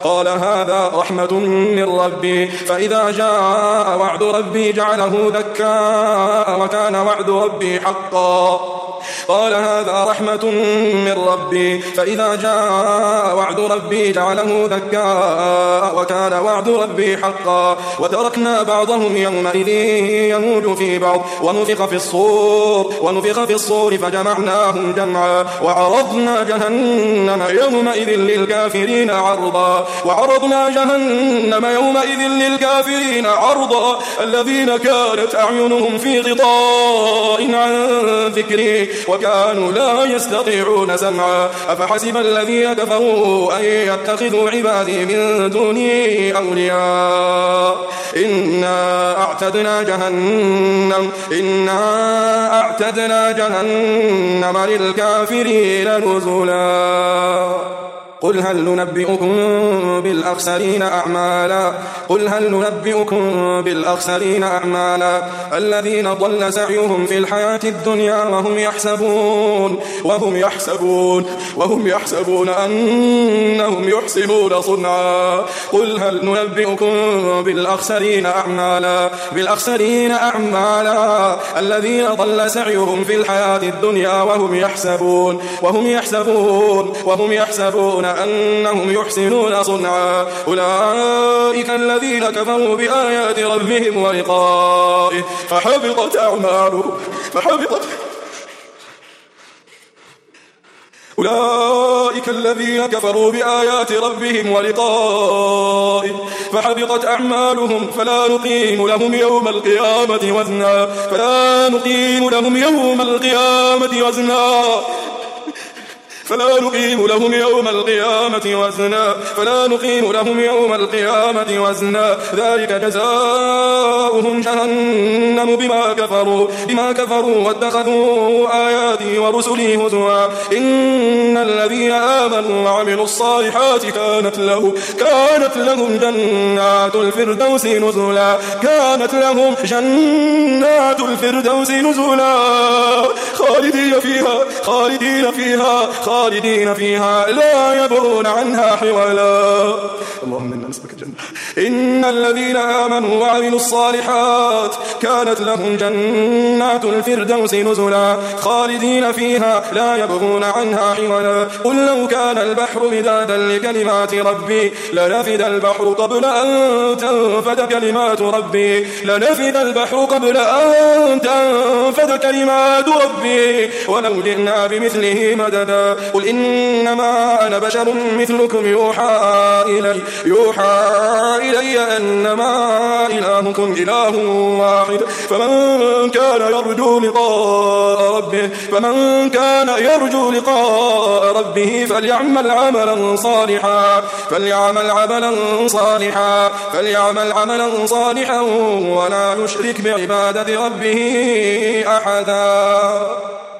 قال هذا رحمة من ربي فإذا جاء وعد ربي جعله دكاء وكان وعد ربي حقا قال هذا رحمة من ربي فإذا جاء وعد ربي جعله دكاء وكان وعد ربي حقا وتركنا بعضهم يومئذ يموج في بعض ونفخ في الصور فجمعناهم جمعا وعرضنا جهنم يومئذ للكافرين عرضا الذين كانت أعينهم في غطاء عن ذكري وكانوا لا يستطيعون سمعا أفحسب الذين كفروا أن يتخذوا عبادي من دوني أولياء إنا أعتدنا جهنم للكافرين نزلا قل هل ننبئكم بالأخسرين أعمالا الذين ضل سعيهم في الحياة الدنيا وهم يحسبون أنهم يحسنون صنعا قل هل ننبئكم بالأخسرين أعمالا الذين ضل سعيهم في الحياة الدنيا وهم يحسبون أنهم يحسنون صنعا أولئك الذين كفروا بآيات ربهم ولقائه فحبطت أعمالهم أولئك الذين كفروا بآيات ربهم ولقائه فحبطت أعمالهم فلا نقيم لهم يوم القيامة وزنا ذلك جزاؤهم جهنم بما كفروا واتخذوا آياتي ورسلي هزوا إن الذين آمنوا وعملوا الصالحات كانت لهم جنات الفردوس نزلا خالدين فيها لا يبغون عنها حولا اللهم إنا نسألك الجنة إن الذين آمنوا وعملوا الصالحات كانت لهم جنات الفردوس نزلا خالدين فيها لا يبغون عنها حولا قل لو كان البحر مدادا لكلمات ربي لنفد البحر قبل أن تنفد كلمات ربي ولو جئنا بمثله مددا قل إنما أنا بشر مثلكم يوحى إلي أنما إلهكم إله واحد فمن كان يرجو لقاء ربه فليعمل عملا صالحا ولا يشرك بعبادة ربه أحدا.